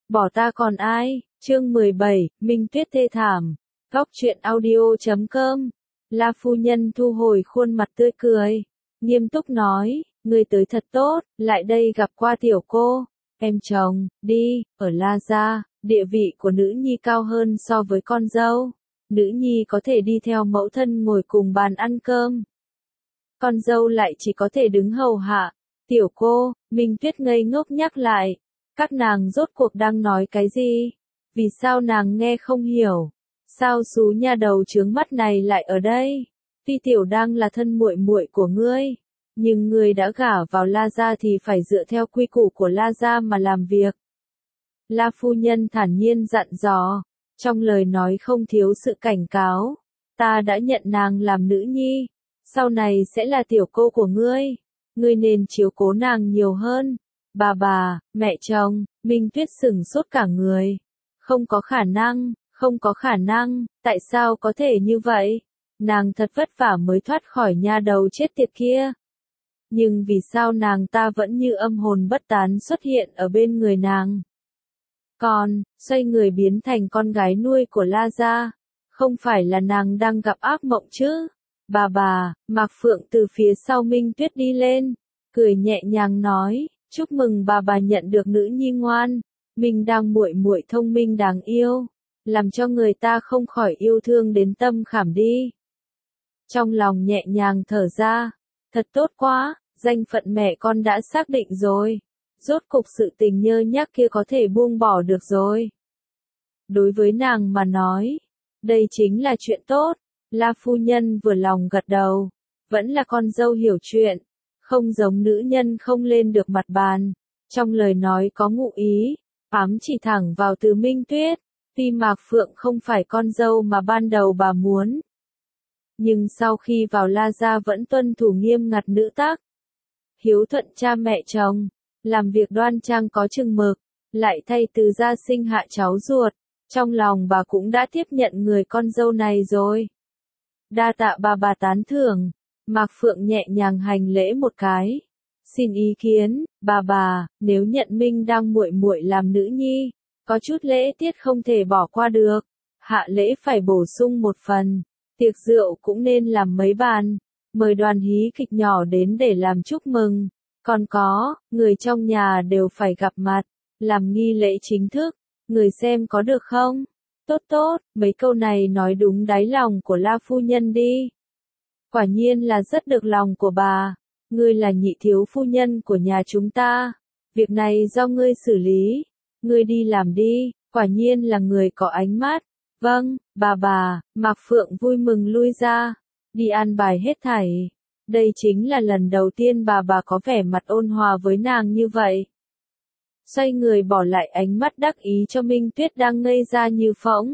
Bỏ ta còn ai? Chương 17, Minh Tuyết thê thảm. Góc truyện audio.com. La phu nhân thu hồi khuôn mặt tươi cười, nghiêm túc nói, ngươi tới thật tốt, lại đây gặp qua tiểu cô, em chồng, đi, ở La gia, địa vị của nữ nhi cao hơn so với con dâu. Nữ nhi có thể đi theo mẫu thân ngồi cùng bàn ăn cơm. Con dâu lại chỉ có thể đứng hầu hạ. Tiểu cô, Minh Tuyết ngây ngốc nhắc lại. Các nàng rốt cuộc đang nói cái gì? Vì sao nàng nghe không hiểu? Sao xú nha đầu trướng mắt này lại ở đây? Tuy tiểu đang là thân muội muội của ngươi, nhưng ngươi đã gả vào La gia thì phải dựa theo quy củ của La gia mà làm việc. La phu nhân thản nhiên dặn dò, trong lời nói không thiếu sự cảnh cáo. Ta đã nhận nàng làm nữ nhi, sau này sẽ là tiểu cô của ngươi. Ngươi nên chiếu cố nàng nhiều hơn. Bà, mẹ chồng, Minh Tuyết sửng sốt cả người. Không có khả năng, tại sao có thể như vậy? Nàng thật vất vả mới thoát khỏi nha đầu chết tiệt kia. Nhưng vì sao nàng ta vẫn như âm hồn bất tán xuất hiện ở bên người nàng? Xoay người biến thành con gái nuôi của La gia. Không phải là nàng đang gặp ác mộng chứ? Bà, Mạc Phượng từ phía sau Minh Tuyết đi lên, cười nhẹ nhàng nói, chúc mừng bà nhận được nữ nhi ngoan. Mình đang muội muội thông minh đáng yêu, làm cho người ta không khỏi yêu thương đến tâm khảm đi. Trong lòng nhẹ nhàng thở ra, thật tốt quá, danh phận mẹ con đã xác định rồi. Rốt cục sự tình nhơ nhác kia có thể buông bỏ được rồi. Đối với nàng mà nói, đây chính là chuyện tốt. La phu nhân vừa lòng gật đầu, vẫn là con dâu hiểu chuyện, không giống nữ nhân không lên được mặt bàn. Trong lời nói có ngụ ý, ám chỉ thẳng vào từ Minh Tuyết. Tuy Mạc Phượng không phải con dâu mà ban đầu bà muốn, nhưng sau khi vào La gia vẫn tuân thủ nghiêm ngặt nữ tắc, hiếu thuận cha mẹ chồng, làm việc đoan trang có chừng mực, lại thay từ gia sinh hạ cháu ruột. Trong lòng bà cũng đã tiếp nhận người con dâu này rồi. Đa tạ bà tán thưởng. Mạc Phượng nhẹ nhàng hành lễ một cái. Xin ý kiến, bà, nếu nhận Minh đang muội muội làm nữ nhi, có chút lễ tiết không thể bỏ qua được. Hạ lễ phải bổ sung một phần, tiệc rượu cũng nên làm mấy bàn, mời đoàn hí kịch nhỏ đến để làm chúc mừng. Còn có, người trong nhà đều phải gặp mặt, làm nghi lễ chính thức, người xem có được không? Tốt, mấy câu này nói đúng đáy lòng của La phu nhân đi. Quả nhiên là rất được lòng của bà. Ngươi là nhị thiếu phu nhân của nhà chúng ta. Việc này do ngươi xử lý. Ngươi đi làm đi, quả nhiên là người có ánh mắt. Vâng, bà, Mạc Phượng vui mừng lui ra. Đi an bài hết thảy. Đây chính là lần đầu tiên bà có vẻ mặt ôn hòa với nàng như vậy. Xoay người bỏ lại ánh mắt đắc ý cho Minh Tuyết đang ngây ra như phỗng.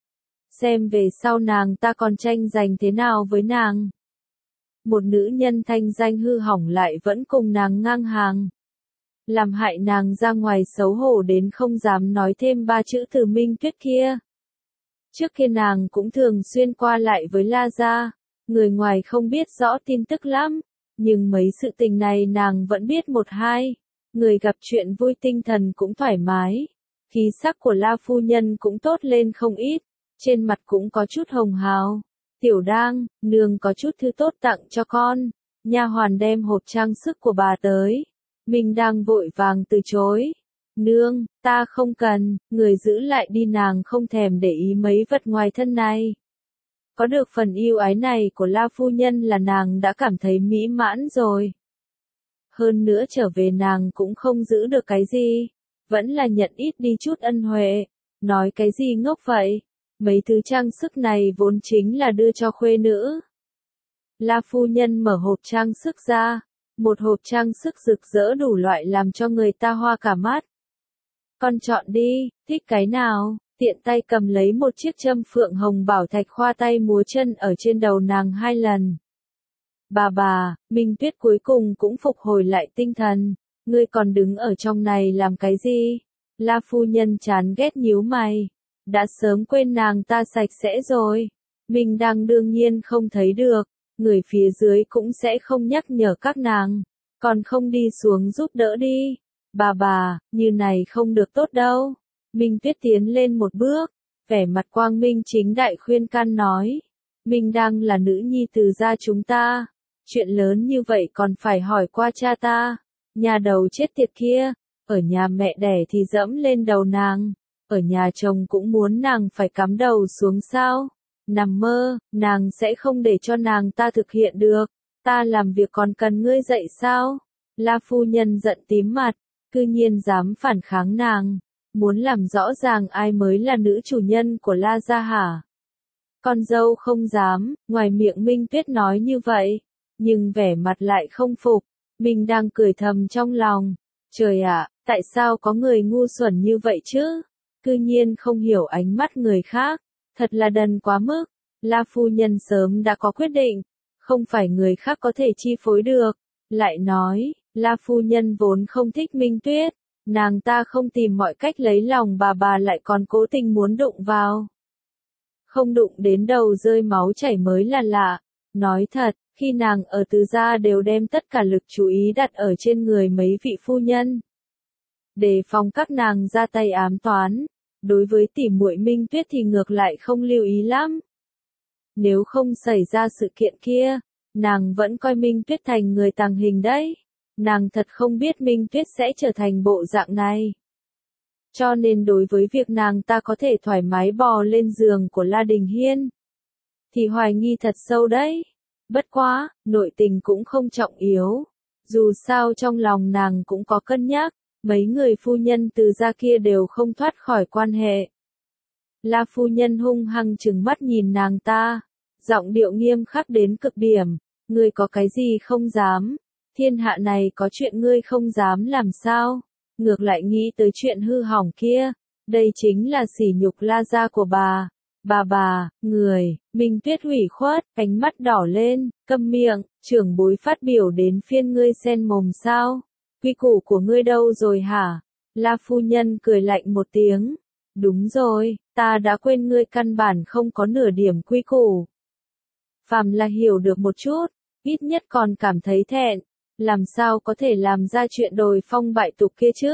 Xem về sau nàng ta còn tranh giành thế nào với nàng. Một nữ nhân thanh danh hư hỏng lại vẫn cùng nàng ngang hàng. Làm hại nàng ra ngoài xấu hổ đến không dám nói thêm ba chữ từ Minh Tuyết kia. Trước kia nàng cũng thường xuyên qua lại với La gia, người ngoài không biết rõ tin tức lắm, nhưng mấy sự tình này nàng vẫn biết một hai. Người gặp chuyện vui tinh thần cũng thoải mái. Khí sắc của La phu nhân cũng tốt lên không ít, trên mặt cũng có chút hồng hào. Tiểu đang, nương có chút thứ tốt tặng cho con. Nha hoàn đem hộp trang sức của bà tới. Mình đang vội vàng từ chối. Nương, ta không cần, người giữ lại đi, nàng không thèm để ý mấy vật ngoài thân này. Có được phần yêu ái này của La phu nhân là nàng đã cảm thấy mỹ mãn rồi. Hơn nữa trở về nàng cũng không giữ được cái gì, vẫn là nhận ít đi chút ân huệ. Nói cái gì ngốc vậy? Mấy thứ trang sức này vốn chính là đưa cho khuê nữ. La phu nhân mở hộp trang sức ra, một hộp trang sức rực rỡ đủ loại làm cho người ta hoa cả mắt. Con chọn đi, thích cái nào? Tiện tay cầm lấy một chiếc châm phượng hồng bảo thạch khoa tay múa chân ở trên đầu nàng 2 lần. Bà, Minh Tuyết cuối cùng cũng phục hồi lại tinh thần. Ngươi còn đứng ở trong này làm cái gì? La phu nhân chán ghét nhíu mày. Đã sớm quên nàng ta sạch sẽ rồi. Mình đang đương nhiên không thấy được. Người phía dưới cũng sẽ không nhắc nhở các nàng. Còn không đi xuống giúp đỡ đi. Bà, như này không được tốt đâu. Minh Tuyết tiến lên một bước, vẻ mặt quang minh chính đại khuyên can nói. Minh đang là nữ nhi từ gia chúng ta. Chuyện lớn như vậy còn phải hỏi qua cha ta. Nhà đầu chết tiệt kia, ở nhà mẹ đẻ thì dẫm lên đầu nàng, ở nhà chồng cũng muốn nàng phải cắm đầu xuống sao? Nằm mơ, nàng sẽ không để cho nàng ta thực hiện được. Ta làm việc còn cần ngươi dạy sao? La phu nhân giận tím mặt, cư nhiên dám phản kháng nàng, muốn làm rõ ràng ai mới là nữ chủ nhân của La gia hả? Con dâu không dám, ngoài miệng Minh Tuyết nói như vậy, nhưng vẻ mặt lại không phục. Mình đang cười thầm trong lòng. Trời ạ, tại sao có người ngu xuẩn như vậy chứ? Cư nhiên không hiểu ánh mắt người khác, thật là đần quá mức. La phu nhân sớm đã có quyết định, không phải người khác có thể chi phối được. Lại nói, La phu nhân vốn không thích Minh Tuyết, nàng ta không tìm mọi cách lấy lòng bà lại còn cố tình muốn đụng vào. Không đụng đến đầu rơi máu chảy mới là lạ. Nói thật, khi nàng ở Từ gia đều đem tất cả lực chú ý đặt ở trên người mấy vị phu nhân. Đề phòng các nàng ra tay ám toán, đối với tỷ muội Minh Tuyết thì ngược lại không lưu ý lắm. Nếu không xảy ra sự kiện kia, nàng vẫn coi Minh Tuyết thành người tàng hình đấy. Nàng thật không biết Minh Tuyết sẽ trở thành bộ dạng này. Cho nên đối với việc nàng ta có thể thoải mái bò lên giường của La Đình Hiên, thì hoài nghi thật sâu đấy. Bất quá, nội tình cũng không trọng yếu. Dù sao trong lòng nàng cũng có cân nhắc, mấy người phu nhân Từ gia kia đều không thoát khỏi quan hệ. La phu nhân hung hăng trừng mắt nhìn nàng ta, giọng điệu nghiêm khắc đến cực điểm. Ngươi có cái gì không dám? Thiên hạ này có chuyện ngươi không dám làm sao? Ngược lại nghĩ tới chuyện hư hỏng kia, đây chính là sỉ nhục La gia của bà. Bà, người, Minh Tuyết ủy khuất, ánh mắt đỏ lên, câm miệng, trưởng bối phát biểu đến phiên ngươi xen mồm sao? Quy củ của ngươi đâu rồi hả? La phu nhân cười lạnh một tiếng. Đúng rồi, ta đã quên ngươi căn bản không có nửa điểm quy củ. Phàm là hiểu được một chút, ít nhất còn cảm thấy thẹn, làm sao có thể làm ra chuyện đồi phong bại tục kia chứ?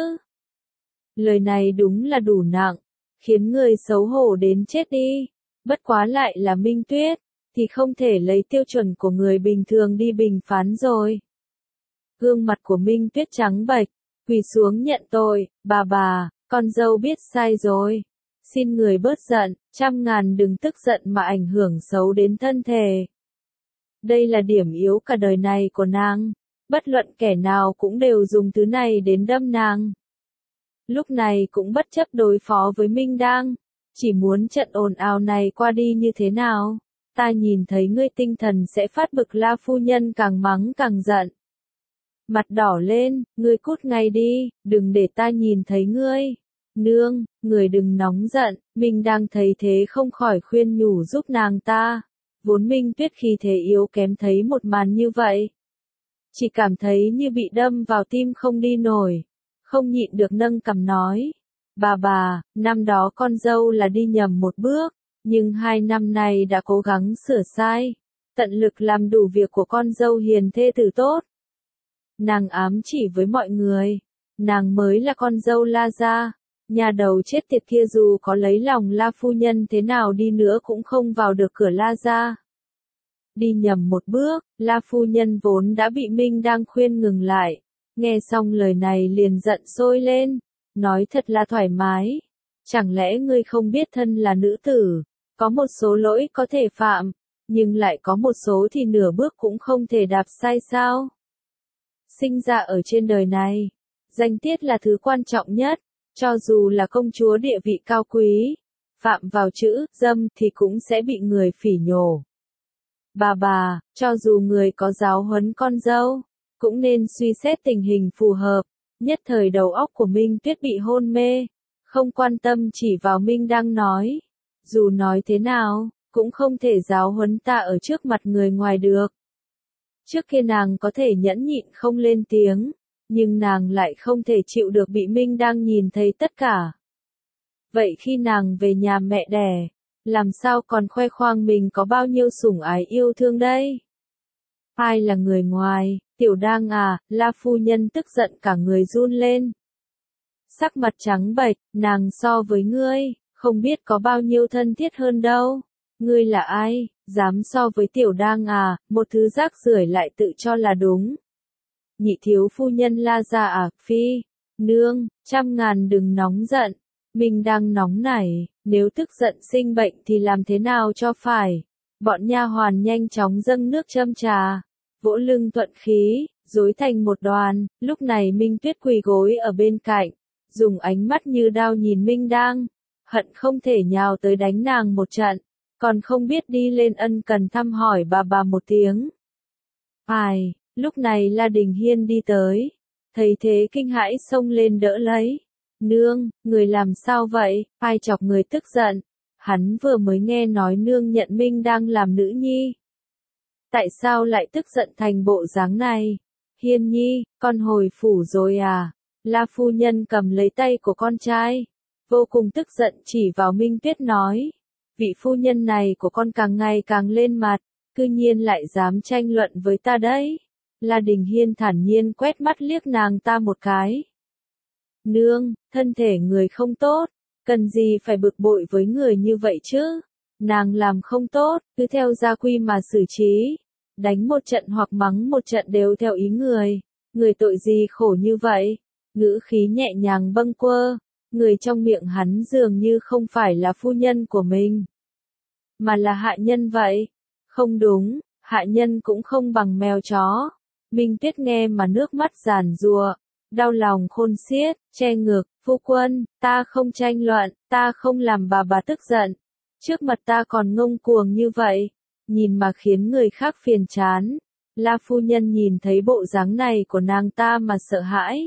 Lời này đúng là đủ nặng, khiến người xấu hổ đến chết đi. Bất quá lại là Minh Tuyết, thì không thể lấy tiêu chuẩn của người bình thường đi bình phán rồi. Gương mặt của Minh Tuyết trắng bệch, quỳ xuống nhận tội. Bà, con dâu biết sai rồi. Xin người bớt giận, trăm ngàn đừng tức giận mà ảnh hưởng xấu đến thân thể. Đây là điểm yếu cả đời này của nàng. Bất luận kẻ nào cũng đều dùng thứ này đến đâm nàng. Lúc này cũng bất chấp đối phó với Minh Đang, chỉ muốn trận ồn ào này qua đi như thế nào. Ta nhìn thấy ngươi tinh thần sẽ phát bực. La phu nhân càng mắng càng giận. Mặt đỏ lên, ngươi cút ngay đi, đừng để ta nhìn thấy ngươi. Nương, người đừng nóng giận. Minh Đang thấy thế không khỏi khuyên nhủ giúp nàng ta. Vốn Minh Tuyết khi thế yếu kém thấy một màn như vậy, chỉ cảm thấy như bị đâm vào tim không đi nổi, không nhịn được nâng cằm nói. Bà, năm đó con dâu là đi nhầm một bước, nhưng 2 năm nay đã cố gắng sửa sai, tận lực làm đủ việc của con dâu hiền thê tử tốt. Nàng ám chỉ với mọi người, nàng mới là con dâu La gia, nhà đầu chết tiệt kia dù có lấy lòng La phu nhân thế nào đi nữa cũng không vào được cửa La gia. Đi nhầm một bước, La phu nhân vốn đã bị Minh Đang khuyên ngừng lại, nghe xong lời này liền giận sôi lên, nói thật là thoải mái. Chẳng lẽ ngươi không biết thân là nữ tử, có một số lỗi có thể phạm, nhưng lại có một số thì nửa bước cũng không thể đạp sai sao? Sinh ra ở trên đời này, danh tiết là thứ quan trọng nhất, cho dù là công chúa địa vị cao quý, phạm vào chữ dâm thì cũng sẽ bị người phỉ nhổ. Bà, cho dù người có giáo huấn con dâu, cũng nên suy xét tình hình phù hợp. Nhất thời đầu óc của Minh Tuyết bị hôn mê, không quan tâm chỉ vào Minh Đang nói. Dù nói thế nào, cũng không thể giáo huấn ta ở trước mặt người ngoài được. Trước kia nàng có thể nhẫn nhịn không lên tiếng, nhưng nàng lại không thể chịu được bị Minh Đang nhìn thấy tất cả. Vậy khi nàng về nhà mẹ đẻ, làm sao còn khoe khoang mình có bao nhiêu sủng ái yêu thương đây? Ai là người ngoài? Tiểu Đang à? La phu nhân tức giận cả người run lên. sắc mặt trắng bệch, nàng so với ngươi, không biết có bao nhiêu thân thiết hơn đâu. Ngươi là ai, dám so với tiểu đang à, một thứ rác rưởi lại tự cho là đúng. Nhị thiếu phu nhân la ra à, phi, nương, trăm ngàn đừng nóng giận, mình đang nóng nảy, nếu tức giận sinh bệnh thì làm thế nào cho phải. Bọn nha hoàn nhanh chóng dâng nước châm trà, vỗ lưng thuận khí, rối thành một đoàn, lúc này Minh Tuyết quỳ gối ở bên cạnh, dùng ánh mắt như đao nhìn Minh Đang, hận không thể nhào tới đánh nàng một trận, còn không biết đi lên ân cần thăm hỏi bà một tiếng. Ai, lúc này La Đình Hiên đi tới, thấy thế kinh hãi xông lên đỡ lấy. Nương, người làm sao vậy, ai chọc người tức giận, hắn vừa mới nghe nói nương nhận Minh đang làm nữ nhi. Tại sao lại tức giận thành bộ dáng này? Hiên nhi, con hồi phủ rồi à? La phu nhân cầm lấy tay của con trai, vô cùng tức giận chỉ vào Minh Tuyết nói. Vị phu nhân này của con càng ngày càng lên mặt, cư nhiên lại dám tranh luận với ta đấy. La Đình Hiên thản nhiên quét mắt liếc nàng ta một cái. Nương, thân thể người không tốt, cần gì phải bực bội với người như vậy chứ? Nàng làm không tốt, cứ theo gia quy mà xử trí. Đánh một trận hoặc mắng một trận đều theo ý người. Người tội gì khổ như vậy? Ngữ khí nhẹ nhàng bâng quơ. Người trong miệng hắn dường như không phải là phu nhân của mình, mà là hạ nhân vậy. Không đúng, hạ nhân cũng không bằng mèo chó. Minh Tuyết nghe mà nước mắt giàn giụa, đau lòng khôn xiết, che ngực, phu quân, ta không tranh luận, ta không làm bà tức giận. Trước mặt ta còn ngông cuồng như vậy, nhìn mà khiến người khác phiền chán. La phu nhân nhìn thấy bộ dáng này của nàng ta mà sợ hãi.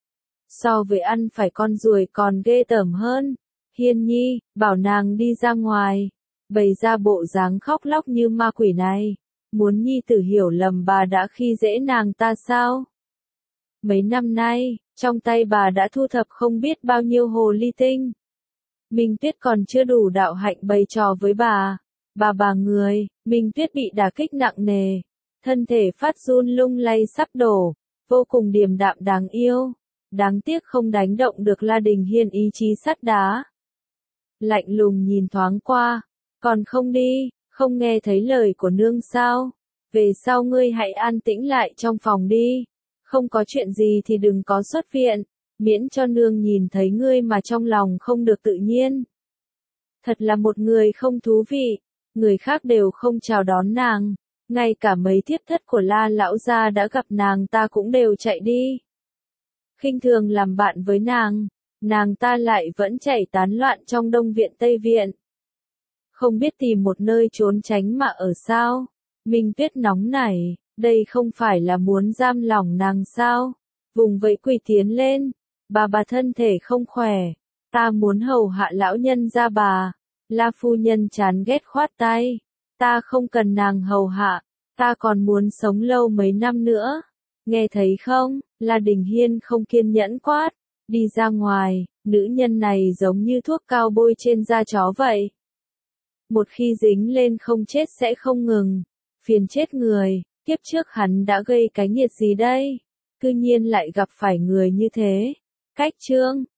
So với ăn phải con ruồi còn ghê tởm hơn. Hiên nhi, bảo nàng đi ra ngoài, bày ra bộ dáng khóc lóc như ma quỷ này. Muốn nhi tử hiểu lầm bà đã khi dễ nàng ta sao? Mấy năm nay, trong tay bà đã thu thập không biết bao nhiêu hồ ly tinh. Minh Tuyết còn chưa đủ đạo hạnh bày trò với bà. Bà người, Minh Tuyết bị đả kích nặng nề. Thân thể phát run lung lay sắp đổ, vô cùng điềm đạm đáng yêu. Đáng tiếc không đánh động được La Đình Hiên ý chí sắt đá. Lạnh lùng nhìn thoáng qua, còn không đi, không nghe thấy lời của nương sao? Về sau ngươi hãy an tĩnh lại trong phòng đi. Không có chuyện gì thì đừng có xuất viện, miễn cho nương nhìn thấy ngươi mà trong lòng không được tự nhiên. Thật là một người không thú vị, người khác đều không chào đón nàng, ngay cả mấy thiếp thất của La lão gia đã gặp nàng ta cũng đều chạy đi. Khinh thường làm bạn với nàng ta lại vẫn chạy tán loạn trong Đông viện Tây viện. Không biết tìm một nơi trốn tránh mà ở sao? Minh Tuyết nóng nảy, đây không phải là muốn giam lỏng nàng sao? Vùng vẫy quỳ tiến lên, bà thân thể không khỏe, ta muốn hầu hạ lão nhân gia bà. La phu nhân chán ghét khoát tay, ta không cần nàng hầu hạ, ta còn muốn sống lâu mấy năm nữa. Nghe thấy không? La Đình Hiên không kiên nhẫn quát, đi ra ngoài, nữ nhân này giống như thuốc cao bôi trên da chó vậy. Một khi dính lên không chết sẽ không ngừng, phiền chết người, kiếp trước hắn đã gây cái nghiệt gì đây? Cư nhiên lại gặp phải người như thế. Cách chương